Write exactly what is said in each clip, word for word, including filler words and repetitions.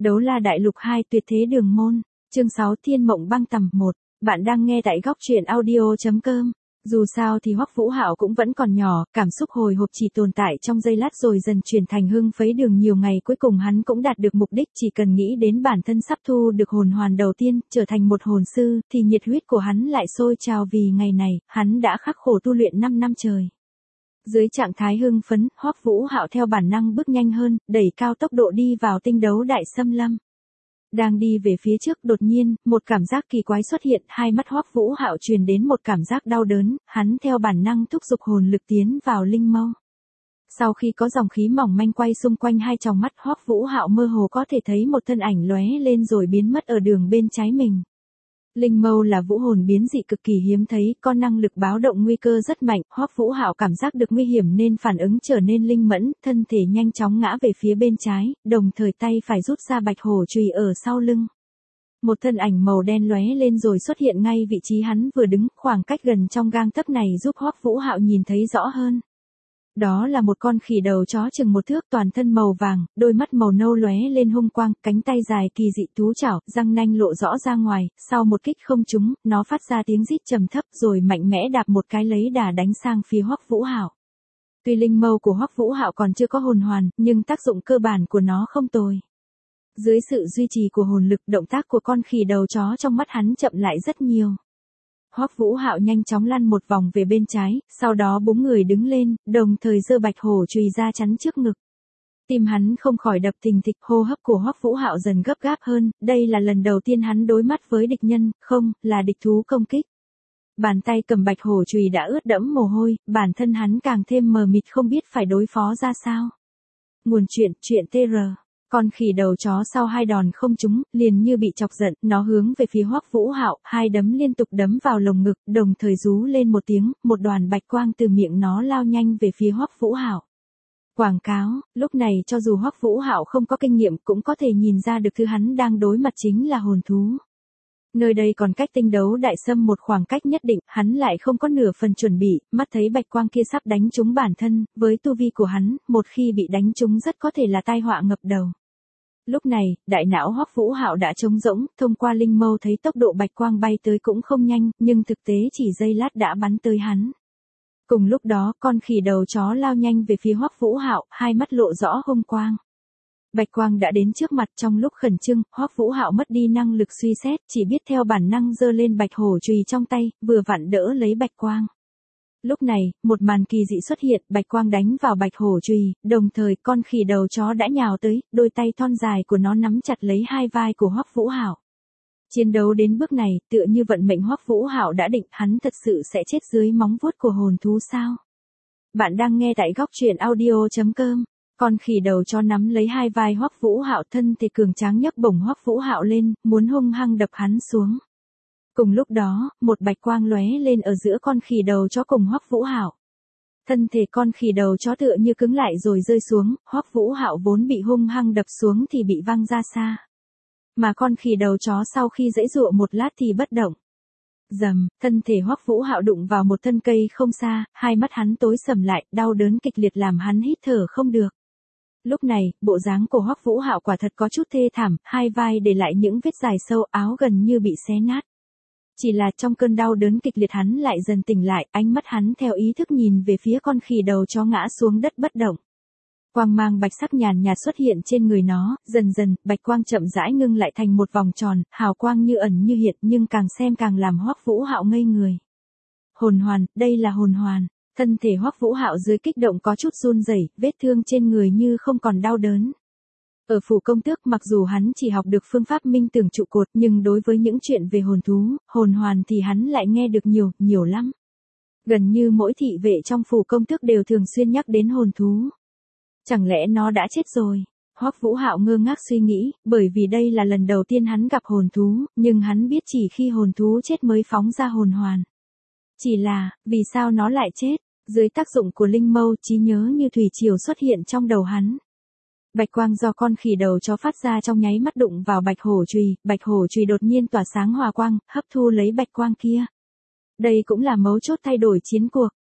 Đấu la đại lục hai tuyệt thế đường môn, chương sáu Thiên mộng băng tầm một, bạn đang nghe tại góc truyện audio.com. Dù sao thì Hoắc Vũ Hạo cũng vẫn còn nhỏ, cảm xúc hồi hộp chỉ tồn tại trong giây lát rồi dần chuyển thành hưng phấn đường nhiều ngày cuối cùng hắn cũng đạt được mục đích chỉ cần nghĩ đến bản thân sắp thu được hồn hoàn đầu tiên, trở thành một hồn sư, thì nhiệt huyết của hắn lại sôi trào vì ngày này, hắn đã khắc khổ tu luyện năm năm trời. Dưới trạng thái hưng phấn, Hoắc Vũ Hạo theo bản năng bước nhanh hơn, đẩy cao tốc độ đi vào tinh đấu đại xâm lâm. Đang đi về phía trước đột nhiên, một cảm giác kỳ quái xuất hiện, hai mắt Hoắc Vũ Hạo truyền đến một cảm giác đau đớn, hắn theo bản năng thúc giục hồn lực tiến vào linh mâu. Sau khi có dòng khí mỏng manh quay xung quanh hai tròng mắt Hoắc Vũ Hạo mơ hồ có thể thấy một thân ảnh lóe lên rồi biến mất ở đường bên trái mình. Linh mâu là vũ hồn biến dị cực kỳ hiếm thấy, có năng lực báo động nguy cơ rất mạnh, Hoắc Vũ Hạo cảm giác được nguy hiểm nên phản ứng trở nên linh mẫn, thân thể nhanh chóng ngã về phía bên trái, đồng thời tay phải rút ra bạch hổ chùy ở sau lưng. Một thân ảnh màu đen lóe lên rồi xuất hiện ngay vị trí hắn vừa đứng, khoảng cách gần trong gang tấc này giúp Hoắc Vũ Hạo nhìn thấy rõ hơn. Đó là một con khỉ đầu chó chừng một thước toàn thân màu vàng, đôi mắt màu nâu lóe lên hung quang, cánh tay dài kỳ dị thú chảo, răng nanh lộ rõ ra ngoài, sau một kích không trúng, nó phát ra tiếng rít trầm thấp rồi mạnh mẽ đạp một cái lấy đà đánh sang phía Hoắc Vũ Hạo. Tuy linh mâu của Hoắc Vũ Hạo còn chưa có hồn hoàn, nhưng tác dụng cơ bản của nó không tồi. Dưới sự duy trì của hồn lực, động tác của con khỉ đầu chó trong mắt hắn chậm lại rất nhiều. Hoắc Vũ Hạo nhanh chóng lăn một vòng về bên trái, sau đó búng người đứng lên, đồng thời giơ bạch hổ chùy ra chắn trước ngực. Tim hắn không khỏi đập thình thịch, hô hấp của Hoắc Vũ Hạo dần gấp gáp hơn, đây là lần đầu tiên hắn đối mặt với địch nhân, không, là địch thú công kích. Bàn tay cầm bạch hổ chùy đã ướt đẫm mồ hôi, bản thân hắn càng thêm mờ mịt không biết phải đối phó ra sao. Nguồn truyện, truyện tê rờ. Con khỉ đầu chó sau hai đòn không trúng, liền như bị chọc giận, nó hướng về phía Hoắc Vũ Hạo, hai đấm liên tục đấm vào lồng ngực, đồng thời rú lên một tiếng, một đoàn bạch quang từ miệng nó lao nhanh về phía Hoắc Vũ Hạo. Quảng cáo, lúc này cho dù Hoắc Vũ Hạo không có kinh nghiệm cũng có thể nhìn ra được thứ hắn đang đối mặt chính là hồn thú. Nơi đây còn cách tinh đấu đại xâm một khoảng cách nhất định, hắn lại không có nửa phần chuẩn bị, mắt thấy bạch quang kia sắp đánh trúng bản thân, với tu vi của hắn, một khi bị đánh trúng rất có thể là tai họa ngập đầu. Lúc này, đại não Hoắc Vũ Hạo đã trống rỗng, thông qua linh mâu thấy tốc độ bạch quang bay tới cũng không nhanh, nhưng thực tế chỉ giây lát đã bắn tới hắn. Cùng lúc đó, con khỉ đầu chó lao nhanh về phía Hoắc Vũ Hạo, hai mắt lộ rõ hung quang. Bạch quang đã đến trước mặt, trong lúc khẩn trương, Hoắc Vũ Hạo mất đi năng lực suy xét, chỉ biết theo bản năng giơ lên bạch hổ chùy trong tay, vừa vặn đỡ lấy bạch quang. Lúc này, một màn kỳ dị xuất hiện, bạch quang đánh vào bạch hổ chùy, đồng thời con khỉ đầu chó đã nhào tới, đôi tay thon dài của nó nắm chặt lấy hai vai của Hoắc Vũ Hạo. Chiến đấu đến bước này, tựa như vận mệnh Hoắc Vũ Hạo đã định, hắn thật sự sẽ chết dưới móng vuốt của hồn thú sao? Bạn đang nghe tại góc truyện audio.com. Con khỉ đầu chó nắm lấy hai vai Hoắc Vũ Hạo, thân thể cường tráng nhấc bổng Hoắc Vũ Hạo lên, muốn hung hăng đập hắn xuống. Cùng lúc đó, một bạch quang lóe lên ở giữa con khỉ đầu chó cùng Hoắc Vũ Hạo. Thân thể con khỉ đầu chó tựa như cứng lại rồi rơi xuống, Hoắc Vũ Hạo vốn bị hung hăng đập xuống thì bị văng ra xa. Mà con khỉ đầu chó sau khi giãy giụa một lát thì bất động. Rầm, thân thể Hoắc Vũ Hạo đụng vào một thân cây không xa, hai mắt hắn tối sầm lại, đau đớn kịch liệt làm hắn hít thở không được. Lúc này, bộ dáng của Hoắc Vũ Hạo quả thật có chút thê thảm, hai vai để lại những vết dài sâu, áo gần như bị xé nát. Chỉ là trong cơn đau đớn kịch liệt hắn lại dần tỉnh lại, ánh mắt hắn theo ý thức nhìn về phía con khỉ đầu chó ngã xuống đất bất động. Quang mang bạch sắc nhàn nhạt xuất hiện trên người nó, dần dần, bạch quang chậm rãi ngưng lại thành một vòng tròn, hào quang như ẩn như hiện nhưng càng xem càng làm Hoắc Vũ Hạo ngây người. Hồn hoàn, đây là hồn hoàn. Thân thể Hoắc Vũ Hạo dưới kích động có chút run rẩy, vết thương trên người như không còn đau đớn. Ở phủ công tước mặc dù hắn chỉ học được phương pháp minh tưởng trụ cột nhưng đối với những chuyện về hồn thú, hồn hoàn thì hắn lại nghe được nhiều, nhiều lắm. Gần như mỗi thị vệ trong phủ công tước đều thường xuyên nhắc đến hồn thú. Chẳng lẽ nó đã chết rồi? Hoắc Vũ Hạo ngơ ngác suy nghĩ, bởi vì đây là lần đầu tiên hắn gặp hồn thú, nhưng hắn biết chỉ khi hồn thú chết mới phóng ra hồn hoàn. Chỉ là, vì sao nó lại chết? Dưới tác dụng của linh mâu, trí nhớ như thủy triều xuất hiện trong đầu hắn. Bạch quang do con khỉ đầu chó phát ra trong nháy mắt đụng vào bạch hổ chùy, bạch hổ chùy đột nhiên tỏa sáng hòa quang, hấp thu lấy bạch quang kia. Đây cũng là mấu chốt thay đổi chiến cuộc.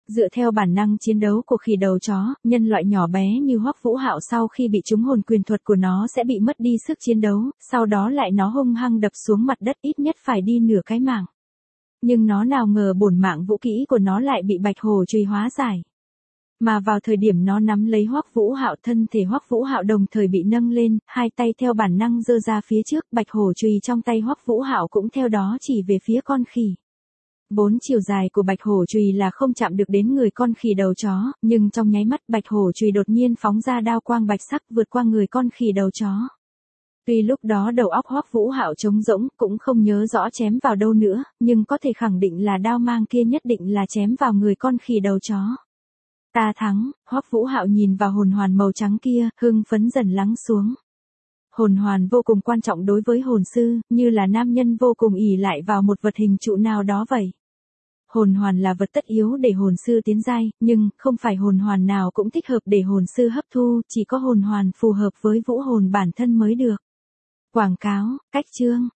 Dựa theo bản năng chiến đấu của khỉ đầu chó, nhân loại nhỏ bé như Hoắc Vũ Hạo sau khi bị trúng hồn quyền thuật của nó sẽ bị mất đi sức chiến đấu, sau đó lại nó hung hăng đập xuống mặt đất ít nhất phải đi nửa cái mạng. Nhưng nó nào ngờ bổn mạng vũ kỹ của nó lại bị Bạch Hổ chùy hóa giải. Mà vào thời điểm nó nắm lấy Hoắc Vũ Hạo, thân thể Hoắc Vũ Hạo đồng thời bị nâng lên, hai tay theo bản năng giơ ra phía trước, Bạch Hổ chùy trong tay Hoắc Vũ Hạo cũng theo đó chỉ về phía con khỉ. Bốn chiều dài của Bạch Hổ chùy là không chạm được đến người con khỉ đầu chó, nhưng trong nháy mắt Bạch Hổ chùy đột nhiên phóng ra đao quang bạch sắc vượt qua người con khỉ đầu chó. Tuy lúc đó đầu óc Hoắc Vũ Hạo trống rỗng, cũng không nhớ rõ chém vào đâu nữa, nhưng có thể khẳng định là đao mang kia nhất định là chém vào người con khỉ đầu chó. Ta thắng, Hoắc Vũ Hạo nhìn vào hồn hoàn màu trắng kia, hưng phấn dần lắng xuống. Hồn hoàn vô cùng quan trọng đối với hồn sư, như là nam nhân vô cùng ỷ lại vào một vật hình trụ nào đó vậy. Hồn hoàn là vật tất yếu để hồn sư tiến giai, nhưng không phải hồn hoàn nào cũng thích hợp để hồn sư hấp thu, chỉ có hồn hoàn phù hợp với vũ hồn bản thân mới được. Quảng cáo, cách chương.